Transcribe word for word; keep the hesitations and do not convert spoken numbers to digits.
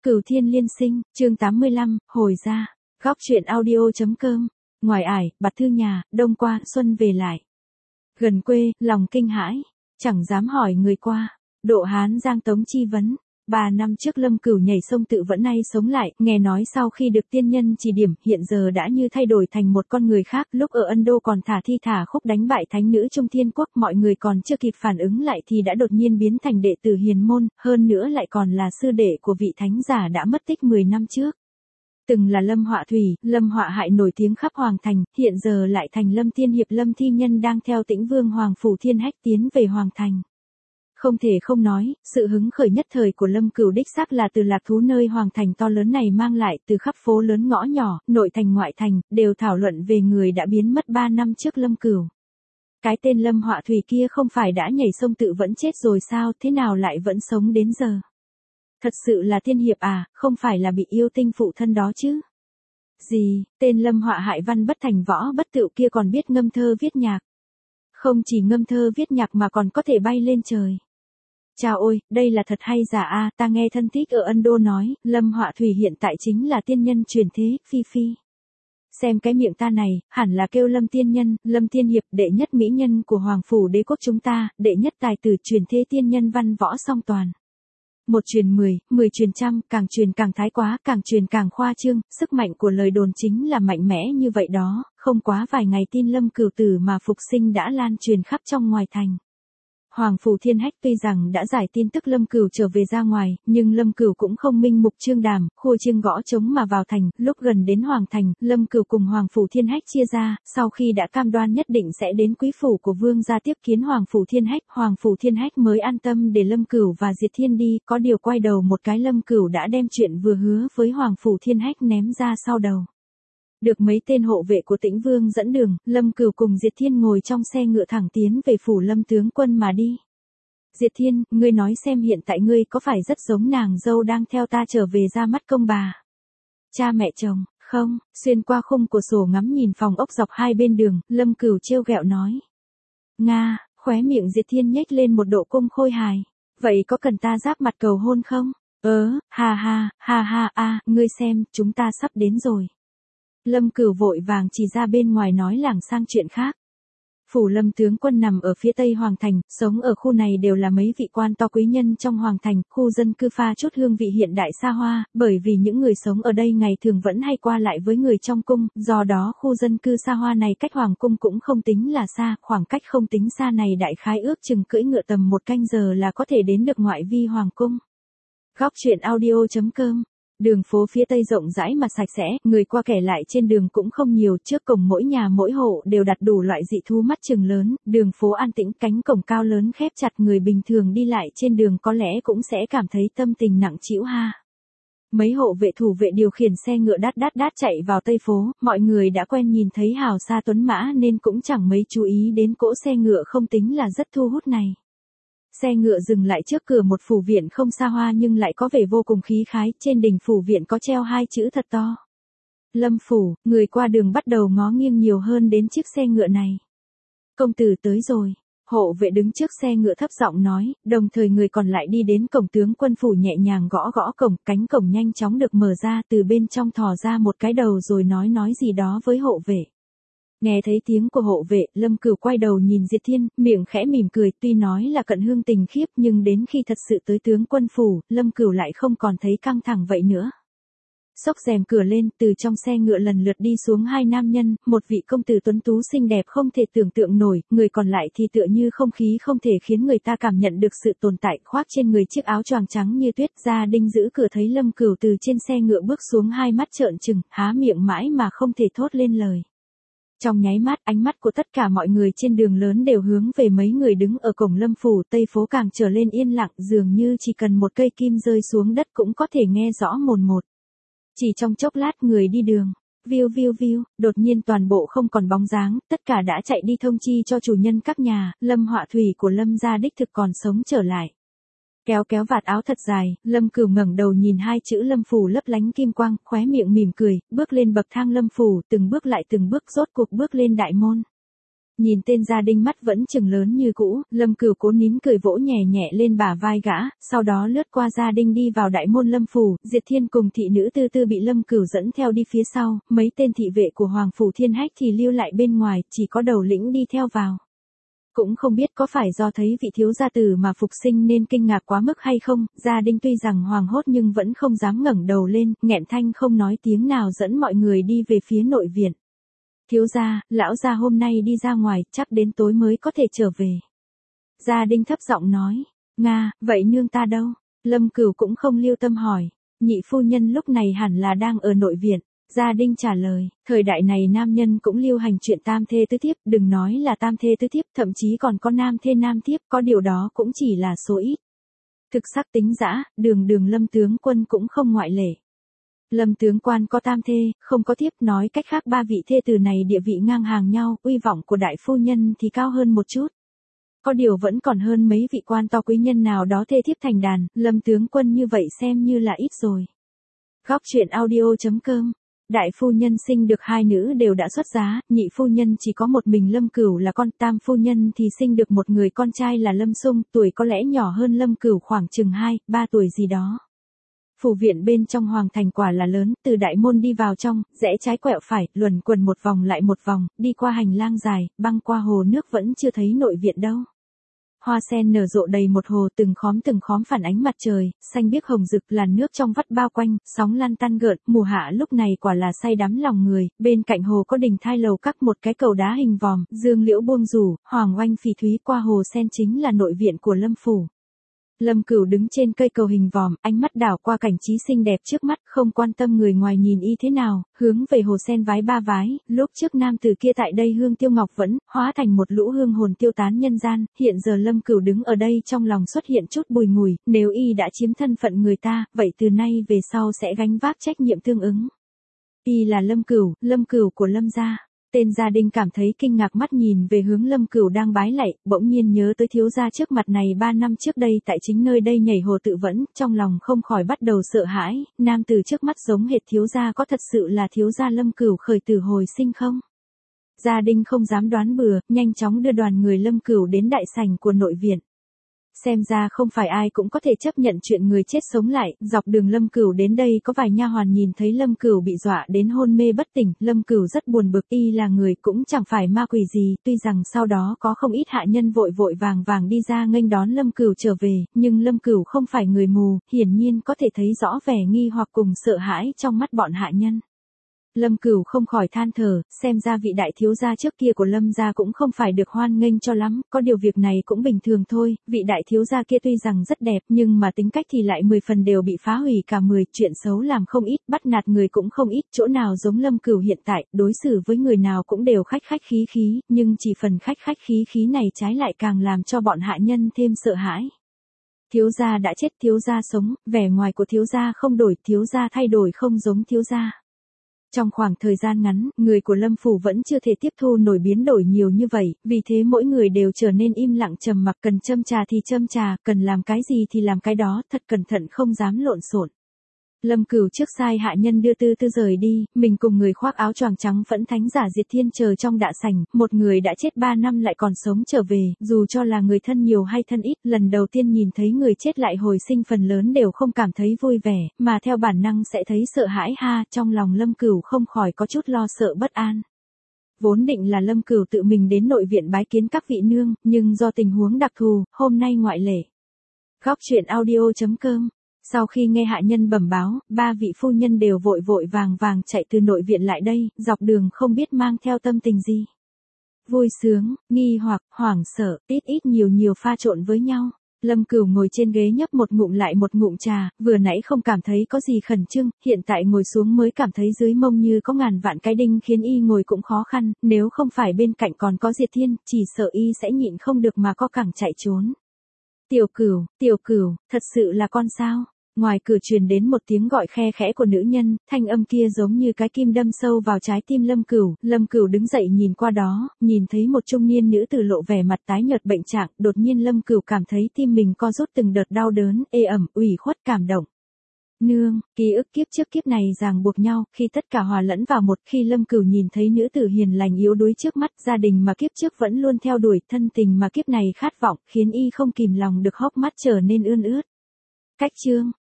Cửu Thiên Liên Sinh, chương tám mươi lăm, hồi ra. Góc truyện audio.com. Ngoài ải, Bạt Thư nhà, đông qua, xuân về lại. Gần quê, lòng kinh hãi, chẳng dám hỏi người qua. Độ Hán Giang Tống chi vấn. Ba năm trước Lâm Cửu nhảy sông tự vẫn nay sống lại, nghe nói sau khi được tiên nhân chỉ điểm, hiện giờ đã như thay đổi thành một con người khác, lúc ở Ân Đô còn thả thi thả khúc đánh bại thánh nữ Trung Thiên Quốc, mọi người còn chưa kịp phản ứng lại thì đã đột nhiên biến thành đệ tử hiền môn, hơn nữa lại còn là sư đệ của vị thánh giả đã mất tích mười năm trước. Từng là Lâm Họa Thủy, Lâm Họa Hại nổi tiếng khắp Hoàng Thành, hiện giờ lại thành Lâm Tiên Hiệp Lâm Thi Nhân đang theo Tĩnh Vương Hoàng Phủ Thiên Hách tiến về Hoàng Thành. Không thể không nói, sự hứng khởi nhất thời của Lâm Cửu đích xác là từ lạc thú nơi Hoàng Thành to lớn này mang lại, từ khắp phố lớn ngõ nhỏ, nội thành ngoại thành, đều thảo luận về người đã biến mất ba năm trước Lâm Cửu. Cái tên Lâm Họa Thủy kia không phải đã nhảy sông tự vẫn chết rồi sao, thế nào lại vẫn sống đến giờ? Thật sự là tiên hiệp à, không phải là bị yêu tinh phụ thân đó chứ? Gì, tên Lâm Họa Hại văn bất thành võ bất tựu kia còn biết ngâm thơ viết nhạc. Không chỉ ngâm thơ viết nhạc mà còn có thể bay lên trời. Chào ôi, đây là thật hay giả a? Ta nghe thân thích ở Ân Đô nói, Lâm Họa Thủy hiện tại chính là tiên nhân truyền thế, phi phi. Xem cái miệng ta này, hẳn là kêu Lâm tiên nhân, Lâm tiên hiệp, đệ nhất mỹ nhân của Hoàng Phủ Đế Quốc chúng ta, đệ nhất tài tử truyền thế tiên nhân văn võ song toàn. Một truyền mười, mười truyền trăm, càng truyền càng thái quá, càng truyền càng khoa trương, sức mạnh của lời đồn chính là mạnh mẽ như vậy đó, không quá vài ngày tin Lâm Cửu tử mà phục sinh đã lan truyền khắp trong ngoài thành. Hoàng Phủ Thiên Hách tuy rằng đã giải tin tức Lâm Cửu trở về ra ngoài, nhưng Lâm Cửu cũng không minh mục trương đàm, khua chiêng gõ trống mà vào thành, lúc gần đến Hoàng Thành, Lâm Cửu cùng Hoàng Phủ Thiên Hách chia ra, sau khi đã cam đoan nhất định sẽ đến quý phủ của vương gia tiếp kiến Hoàng Phủ Thiên Hách, Hoàng Phủ Thiên Hách mới an tâm để Lâm Cửu và Diệt Thiên đi, có điều quay đầu một cái Lâm Cửu đã đem chuyện vừa hứa với Hoàng Phủ Thiên Hách ném ra sau đầu. Được mấy tên hộ vệ của Tĩnh Vương dẫn đường, Lâm Cửu cùng Diệt Thiên ngồi trong xe ngựa thẳng tiến về phủ Lâm tướng quân mà đi. Diệt Thiên, ngươi nói xem hiện tại ngươi có phải rất giống nàng dâu đang theo ta trở về ra mắt công bà? Cha mẹ chồng, không, xuyên qua khung cửa sổ ngắm nhìn phòng ốc dọc hai bên đường, Lâm Cửu trêu ghẹo nói. Nga, khóe miệng Diệt Thiên nhếch lên một độ cung khôi hài. Vậy có cần ta giáp mặt cầu hôn không? Ớ, ha ha, ha ha a, ngươi xem, chúng ta sắp đến rồi. Lâm Cửu vội vàng chỉ ra bên ngoài nói lảng sang chuyện khác. Phủ Lâm tướng quân nằm ở phía tây Hoàng Thành, sống ở khu này đều là mấy vị quan to quý nhân trong Hoàng Thành, khu dân cư pha chút hương vị hiện đại xa hoa, bởi vì những người sống ở đây ngày thường vẫn hay qua lại với người trong cung, do đó khu dân cư xa hoa này cách Hoàng cung cũng không tính là xa, khoảng cách không tính xa này đại khái ước chừng cưỡi ngựa tầm một canh giờ là có thể đến được ngoại vi Hoàng cung. Góc truyện audio.com. Đường phố phía tây rộng rãi mà sạch sẽ, người qua kẻ lại trên đường cũng không nhiều, trước cổng mỗi nhà mỗi hộ đều đặt đủ loại dị thú mắt chừng lớn, đường phố an tĩnh, cánh cổng cao lớn khép chặt, người bình thường đi lại trên đường có lẽ cũng sẽ cảm thấy tâm tình nặng trĩu ha. Mấy hộ vệ thủ vệ điều khiển xe ngựa đát đát đát chạy vào tây phố, mọi người đã quen nhìn thấy hào xa tuấn mã nên cũng chẳng mấy chú ý đến cỗ xe ngựa không tính là rất thu hút này. Xe ngựa dừng lại trước cửa một phủ viện không xa hoa nhưng lại có vẻ vô cùng khí khái, trên đỉnh phủ viện có treo hai chữ thật to. Lâm phủ, người qua đường bắt đầu ngó nghiêng nhiều hơn đến chiếc xe ngựa này. Công tử tới rồi, hộ vệ đứng trước xe ngựa thấp giọng nói, đồng thời người còn lại đi đến cổng tướng quân phủ nhẹ nhàng gõ gõ cổng, cánh cổng nhanh chóng được mở ra, từ bên trong thò ra một cái đầu rồi nói nói gì đó với hộ vệ. Nghe thấy tiếng của hộ vệ, Lâm Cửu quay đầu nhìn Diệt Thiên, miệng khẽ mỉm cười, tuy nói là cận hương tình khiếp nhưng đến khi thật sự tới tướng quân phủ, Lâm Cửu lại không còn thấy căng thẳng vậy nữa. Xốc rèm cửa lên, từ trong xe ngựa lần lượt đi xuống hai nam nhân, một vị công tử tuấn tú xinh đẹp không thể tưởng tượng nổi, người còn lại thì tựa như không khí không thể khiến người ta cảm nhận được sự tồn tại, khoác trên người chiếc áo choàng trắng như tuyết. Gia Đinh giữ cửa thấy Lâm Cửu từ trên xe ngựa bước xuống, hai mắt trợn trừng, há miệng mãi mà không thể thốt lên lời. Trong nháy mắt, ánh mắt của tất cả mọi người trên đường lớn đều hướng về mấy người đứng ở cổng Lâm phủ, tây phố càng trở lên yên lặng, dường như chỉ cần một cây kim rơi xuống đất cũng có thể nghe rõ mồn một. Chỉ trong chốc lát người đi đường, viu viu viu, đột nhiên toàn bộ không còn bóng dáng, tất cả đã chạy đi thông chi cho chủ nhân các nhà, Lâm Họa Thủy của Lâm gia đích thực còn sống trở lại. Kéo kéo vạt áo thật dài, Lâm Cửu ngẩng đầu nhìn hai chữ Lâm phủ lấp lánh kim quang, khóe miệng mỉm cười, bước lên bậc thang Lâm phủ, từng bước lại từng bước rốt cuộc bước lên đại môn. Nhìn tên gia đình mắt vẫn trừng lớn như cũ, Lâm Cửu cố nín cười vỗ nhẹ nhẹ lên bả vai gã, sau đó lướt qua gia đình đi vào đại môn Lâm phủ, Diệt Thiên cùng thị nữ tư tư bị Lâm Cửu dẫn theo đi phía sau, mấy tên thị vệ của Hoàng phủ Thiên Hách thì lưu lại bên ngoài, chỉ có đầu lĩnh đi theo vào. Cũng không biết có phải do thấy vị thiếu gia tử mà phục sinh nên kinh ngạc quá mức hay không, gia đình tuy rằng hoàng hốt nhưng vẫn không dám ngẩng đầu lên, nghẹn thanh không nói tiếng nào dẫn mọi người đi về phía nội viện. Thiếu gia, lão gia hôm nay đi ra ngoài, chắc đến tối mới có thể trở về. Gia đình thấp giọng nói, Nga, vậy nương ta đâu? Lâm Cửu cũng không lưu tâm hỏi, nhị phu nhân lúc này hẳn là đang ở nội viện. Gia đình trả lời, thời đại này nam nhân cũng lưu hành chuyện tam thê tứ thiếp, đừng nói là tam thê tứ thiếp, thậm chí còn có nam thê nam thiếp, có điều đó cũng chỉ là số ít. Thực sắc tính dã, đường đường Lâm tướng quân cũng không ngoại lệ. Lâm tướng quan có tam thê, không có thiếp, nói cách khác ba vị thê tử này địa vị ngang hàng nhau, uy vọng của đại phu nhân thì cao hơn một chút. Có điều vẫn còn hơn mấy vị quan to quý nhân nào đó thê thiếp thành đàn, Lâm tướng quân như vậy xem như là ít rồi. Góc truyện audio chấm com. Đại phu nhân sinh được hai nữ đều đã xuất giá, nhị phu nhân chỉ có một mình Lâm Cửu là con, tam phu nhân thì sinh được một người con trai là Lâm Sung, tuổi có lẽ nhỏ hơn Lâm Cửu khoảng chừng hai, ba tuổi gì đó. Phủ viện bên trong hoàng thành quả là lớn, từ đại môn đi vào trong, rẽ trái quẹo phải, luẩn quẩn một vòng lại một vòng, đi qua hành lang dài, băng qua hồ nước vẫn chưa thấy nội viện đâu. Hoa sen nở rộ đầy một hồ, từng khóm từng khóm phản ánh mặt trời, xanh biếc hồng rực, làn nước trong vắt bao quanh, sóng lăn tăn gợn, mùa hạ lúc này quả là say đắm lòng người, bên cạnh hồ có đình thai lầu các một cái cầu đá hình vòm, dương liễu buông rủ, hoàng oanh phỉ thúy, qua hồ sen chính là nội viện của Lâm phủ. Lâm Cửu đứng trên cây cầu hình vòm, ánh mắt đảo qua cảnh trí xinh đẹp trước mắt, không quan tâm người ngoài nhìn y thế nào, hướng về hồ sen vái ba vái, lúc trước nam tử kia tại đây hương tiêu ngọc vẫn, hóa thành một lũ hương hồn tiêu tán nhân gian, hiện giờ Lâm Cửu đứng ở đây trong lòng xuất hiện chút bùi ngùi, nếu y đã chiếm thân phận người ta, vậy từ nay về sau sẽ gánh vác trách nhiệm tương ứng. Y là Lâm Cửu, Lâm Cửu của Lâm gia. Tên gia đình cảm thấy kinh ngạc mắt nhìn về hướng Lâm Cửu đang bái lạy, bỗng nhiên nhớ tới thiếu gia trước mặt này ba năm trước đây tại chính nơi đây nhảy hồ tự vẫn, trong lòng không khỏi bắt đầu sợ hãi, nam tử trước mắt giống hệt thiếu gia có thật sự là thiếu gia Lâm Cửu khởi tử hồi sinh không? Gia đình không dám đoán bừa, nhanh chóng đưa đoàn người Lâm Cửu đến đại sảnh của nội viện. Xem ra không phải ai cũng có thể chấp nhận chuyện người chết sống lại, dọc đường Lâm Cửu đến đây có vài nha hoàn nhìn thấy Lâm Cửu bị dọa đến hôn mê bất tỉnh, Lâm Cửu rất buồn bực, y là người cũng chẳng phải ma quỷ gì, tuy rằng sau đó có không ít hạ nhân vội vội vàng vàng đi ra nghênh đón Lâm Cửu trở về, nhưng Lâm Cửu không phải người mù, hiển nhiên có thể thấy rõ vẻ nghi hoặc cùng sợ hãi trong mắt bọn hạ nhân. Lâm Cửu không khỏi than thở, xem ra vị đại thiếu gia trước kia của Lâm gia cũng không phải được hoan nghênh cho lắm, có điều việc này cũng bình thường thôi, vị đại thiếu gia kia tuy rằng rất đẹp nhưng mà tính cách thì lại mười phần đều bị phá hủy cả mười, chuyện xấu làm không ít, bắt nạt người cũng không ít, chỗ nào giống Lâm Cửu hiện tại, đối xử với người nào cũng đều khách khách khí khí, nhưng chỉ phần khách khách khí khí này trái lại càng làm cho bọn hạ nhân thêm sợ hãi. Thiếu gia đã chết, thiếu gia sống, vẻ ngoài của thiếu gia không đổi, thiếu gia thay đổi không giống thiếu gia. Trong khoảng thời gian ngắn, người của Lâm phủ vẫn chưa thể tiếp thu nổi biến đổi nhiều như vậy, vì thế mỗi người đều trở nên im lặng trầm mặc, cần châm trà thì châm trà, cần làm cái gì thì làm cái đó, thật cẩn thận không dám lộn xộn. Lâm Cửu trước sai hạ nhân đưa tư tư rời đi, mình cùng người khoác áo choàng trắng phẫn thánh giả Diệt Thiên chờ trong đạ sảnh, một người đã chết ba năm lại còn sống trở về, dù cho là người thân nhiều hay thân ít, lần đầu tiên nhìn thấy người chết lại hồi sinh phần lớn đều không cảm thấy vui vẻ, mà theo bản năng sẽ thấy sợ hãi ha, trong lòng Lâm Cửu không khỏi có chút lo sợ bất an. Vốn định là Lâm Cửu tự mình đến nội viện bái kiến các vị nương, nhưng do tình huống đặc thù, hôm nay ngoại lệ. Góc truyện audio chấm com. Sau khi nghe hạ nhân bẩm báo, ba vị phu nhân đều vội vội vàng vàng chạy từ nội viện lại đây, dọc đường không biết mang theo tâm tình gì. Vui sướng, nghi hoặc, hoảng sợ, ít ít nhiều nhiều pha trộn với nhau. Lâm Cửu ngồi trên ghế nhấp một ngụm lại một ngụm trà, vừa nãy không cảm thấy có gì khẩn trương, hiện tại ngồi xuống mới cảm thấy dưới mông như có ngàn vạn cái đinh khiến y ngồi cũng khó khăn, nếu không phải bên cạnh còn có Diệt Thiên, chỉ sợ y sẽ nhịn không được mà co cẳng chạy trốn. Tiểu Cửu, Tiểu Cửu, thật sự là con sao? Ngoài cửa truyền đến một tiếng gọi khe khẽ của nữ nhân, thanh âm kia giống như cái kim đâm sâu vào trái tim Lâm Cửu, Lâm Cửu đứng dậy nhìn qua đó, nhìn thấy một trung niên nữ tử lộ vẻ mặt tái nhợt bệnh trạng, đột nhiên Lâm Cửu cảm thấy tim mình co rút từng đợt đau đớn, ê ẩm, ủy khuất cảm động. Nương, ký ức kiếp trước kiếp này ràng buộc nhau, khi tất cả hòa lẫn vào một, khi Lâm Cửu nhìn thấy nữ tử hiền lành yếu đuối trước mắt, gia đình mà kiếp trước vẫn luôn theo đuổi, thân tình mà kiếp này khát vọng, khiến y không kìm lòng được hốc mắt trở nên ươn ướt. Cách chương